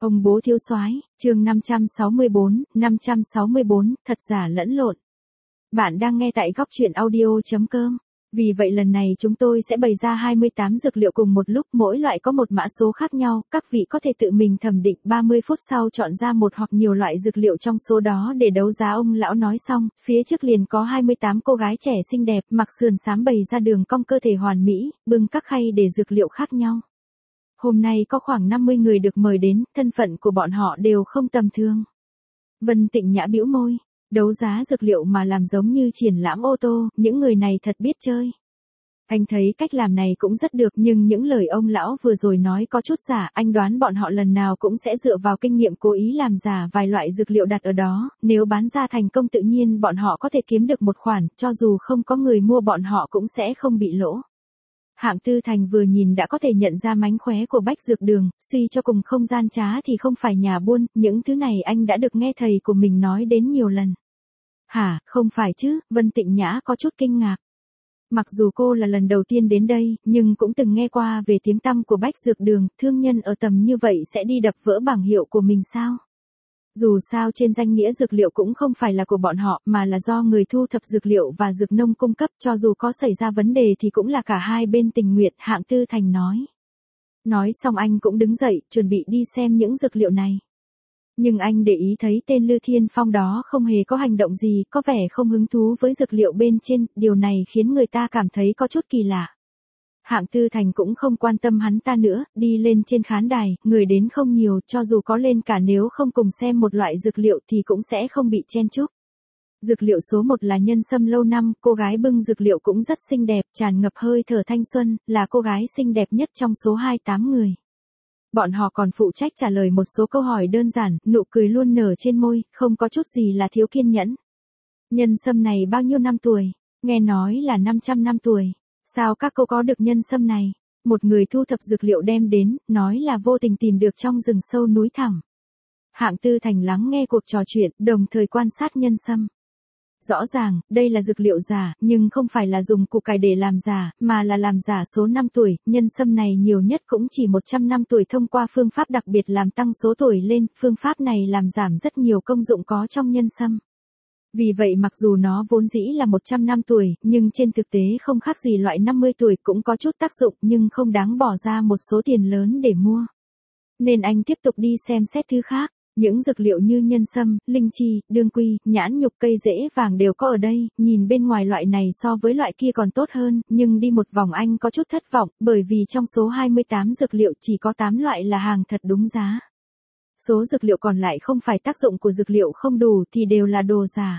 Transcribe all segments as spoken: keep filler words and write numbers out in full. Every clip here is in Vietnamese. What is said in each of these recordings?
Ông bố thiếu soái, chương năm trăm sáu mươi bốn, năm trăm sáu mươi bốn, thật giả lẫn lộn. Bạn đang nghe tại góc truyện audio chấm com. Vì vậy lần này chúng tôi sẽ bày ra hai mươi tám dược liệu cùng một lúc, mỗi loại có một mã số khác nhau, các vị có thể tự mình thẩm định. ba mươi phút sau chọn ra một hoặc nhiều loại dược liệu trong số đó để đấu giá. Ông lão nói xong, phía trước liền có hai mươi tám cô gái trẻ xinh đẹp, mặc sườn xám bày ra đường cong cơ thể hoàn mỹ, bưng các khay để dược liệu khác nhau. Hôm nay có khoảng năm mươi người được mời đến, thân phận của bọn họ đều không tầm thường. Vân Tịnh Nhã bĩu môi, đấu giá dược liệu mà làm giống như triển lãm ô tô, những người này thật biết chơi. Anh thấy cách làm này cũng rất được, nhưng những lời ông lão vừa rồi nói có chút giả, anh đoán bọn họ lần nào cũng sẽ dựa vào kinh nghiệm cố ý làm giả vài loại dược liệu đặt ở đó, nếu bán ra thành công tự nhiên bọn họ có thể kiếm được một khoản, cho dù không có người mua bọn họ cũng sẽ không bị lỗ. Hạng Tư Thành vừa nhìn đã có thể nhận ra mánh khóe của Bách Dược Đường, suy cho cùng không gian trá thì không phải nhà buôn, những thứ này anh đã được nghe thầy của mình nói đến nhiều lần. Hả, không phải chứ, Vân Tịnh Nhã có chút kinh ngạc. Mặc dù cô là lần đầu tiên đến đây, nhưng cũng từng nghe qua về tiếng tăm của Bách Dược Đường, thương nhân ở tầm như vậy sẽ đi đập vỡ bảng hiệu của mình sao? Dù sao trên danh nghĩa dược liệu cũng không phải là của bọn họ, mà là do người thu thập dược liệu và dược nông cung cấp, cho dù có xảy ra vấn đề thì cũng là cả hai bên tình nguyện, Hạng Tư Thành nói. Nói xong anh cũng đứng dậy, chuẩn bị đi xem những dược liệu này. Nhưng anh để ý thấy tên Lư Thiên Phong đó không hề có hành động gì, có vẻ không hứng thú với dược liệu bên trên, điều này khiến người ta cảm thấy có chút kỳ lạ. Hạng Tư Thành cũng không quan tâm hắn ta nữa, đi lên trên khán đài, người đến không nhiều, cho dù có lên cả nếu không cùng xem một loại dược liệu thì cũng sẽ không bị chen chúc. Dược liệu số một là nhân sâm lâu năm, cô gái bưng dược liệu cũng rất xinh đẹp, tràn ngập hơi thở thanh xuân, là cô gái xinh đẹp nhất trong số hai mươi tám người. Bọn họ còn phụ trách trả lời một số câu hỏi đơn giản, nụ cười luôn nở trên môi, không có chút gì là thiếu kiên nhẫn. Nhân sâm này bao nhiêu năm tuổi? Nghe nói là năm trăm năm tuổi. Sao các cô có được nhân sâm này? Một người thu thập dược liệu đem đến, nói là vô tình tìm được trong rừng sâu núi thẳm. Hạng Tư Thành lắng nghe cuộc trò chuyện, đồng thời quan sát nhân sâm. Rõ ràng, đây là dược liệu giả, nhưng không phải là dùng củ cải để làm giả, mà là làm giả số năm tuổi, nhân sâm này nhiều nhất cũng chỉ một trăm năm tuổi thông qua phương pháp đặc biệt làm tăng số tuổi lên, phương pháp này làm giảm rất nhiều công dụng có trong nhân sâm. Vì vậy mặc dù nó vốn dĩ là một trăm năm tuổi, nhưng trên thực tế không khác gì loại năm mươi tuổi, cũng có chút tác dụng nhưng không đáng bỏ ra một số tiền lớn để mua. Nên anh tiếp tục đi xem xét thứ khác. Những dược liệu như nhân sâm, linh chi, đương quy, nhãn nhục, cây rễ vàng đều có ở đây, nhìn bên ngoài loại này so với loại kia còn tốt hơn, nhưng đi một vòng anh có chút thất vọng, bởi vì trong số hai mươi tám dược liệu chỉ có tám loại là hàng thật đúng giá. Số dược liệu còn lại không phải tác dụng của dược liệu không đủ thì đều là đồ giả.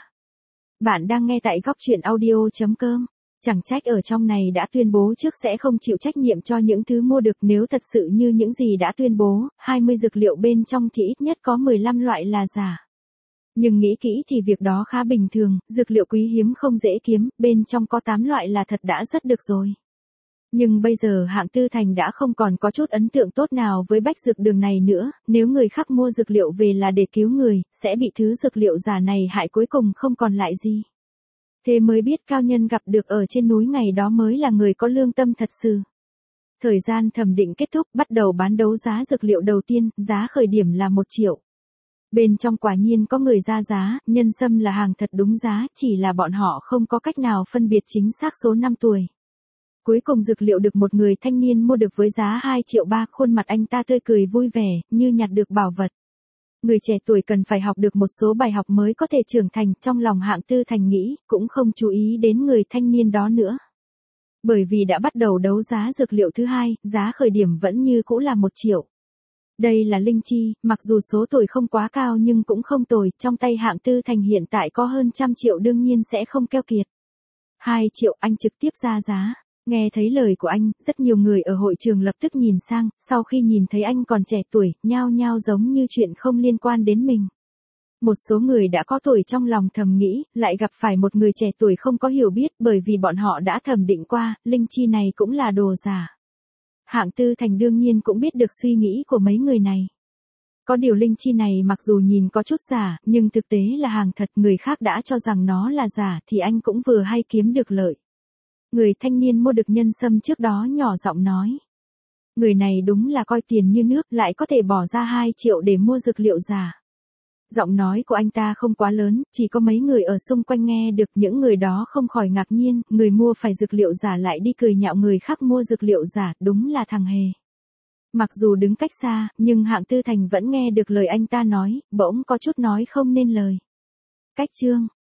Bạn đang nghe tại góc truyện audio chấm com. Chẳng trách ở trong này đã tuyên bố trước sẽ không chịu trách nhiệm cho những thứ mua được, nếu thật sự như những gì đã tuyên bố, hai mươi dược liệu bên trong thì ít nhất có mười lăm loại là giả. Nhưng nghĩ kỹ thì việc đó khá bình thường, dược liệu quý hiếm không dễ kiếm, bên trong có tám loại là thật đã rất được rồi. Nhưng bây giờ Hạng Tư Thành đã không còn có chút ấn tượng tốt nào với Bách Dược Đường này nữa, nếu người khác mua dược liệu về là để cứu người, sẽ bị thứ dược liệu giả này hại cuối cùng không còn lại gì. Thế mới biết cao nhân gặp được ở trên núi ngày đó mới là người có lương tâm thật sự. Thời gian thẩm định kết thúc, bắt đầu bán đấu giá dược liệu đầu tiên, giá khởi điểm là một triệu. Bên trong quả nhiên có người ra giá, nhân sâm là hàng thật đúng giá, chỉ là bọn họ không có cách nào phân biệt chính xác số năm tuổi. Cuối cùng dược liệu được một người thanh niên mua được với giá hai triệu ba, khuôn mặt anh ta tươi cười vui vẻ, như nhặt được bảo vật. Người trẻ tuổi cần phải học được một số bài học mới có thể trưởng thành, trong lòng Hạng Tư Thành nghĩ, cũng không chú ý đến người thanh niên đó nữa. Bởi vì đã bắt đầu đấu giá dược liệu thứ hai, giá khởi điểm vẫn như cũ là một triệu. Đây là linh chi, mặc dù số tuổi không quá cao nhưng cũng không tồi, trong tay Hạng Tư Thành hiện tại có hơn trăm triệu đương nhiên sẽ không keo kiệt. hai triệu, anh trực tiếp ra giá. Nghe thấy lời của anh, rất nhiều người ở hội trường lập tức nhìn sang, sau khi nhìn thấy anh còn trẻ tuổi, nhao nhao giống như chuyện không liên quan đến mình. Một số người đã có tuổi trong lòng thầm nghĩ, lại gặp phải một người trẻ tuổi không có hiểu biết, bởi vì bọn họ đã thẩm định qua, linh chi này cũng là đồ giả. Hạng Tư Thành đương nhiên cũng biết được suy nghĩ của mấy người này. Có điều linh chi này mặc dù nhìn có chút giả, nhưng thực tế là hàng thật, người khác đã cho rằng nó là giả thì anh cũng vừa hay kiếm được lợi. Người thanh niên mua được nhân sâm trước đó nhỏ giọng nói. Người này đúng là coi tiền như nước, lại có thể bỏ ra hai triệu để mua dược liệu giả. Giọng nói của anh ta không quá lớn, chỉ có mấy người ở xung quanh nghe được, những người đó không khỏi ngạc nhiên, người mua phải dược liệu giả lại đi cười nhạo người khác mua dược liệu giả, đúng là thằng hề. Mặc dù đứng cách xa, nhưng Hạng Tư Thành vẫn nghe được lời anh ta nói, bỗng có chút nói không nên lời. Cách chương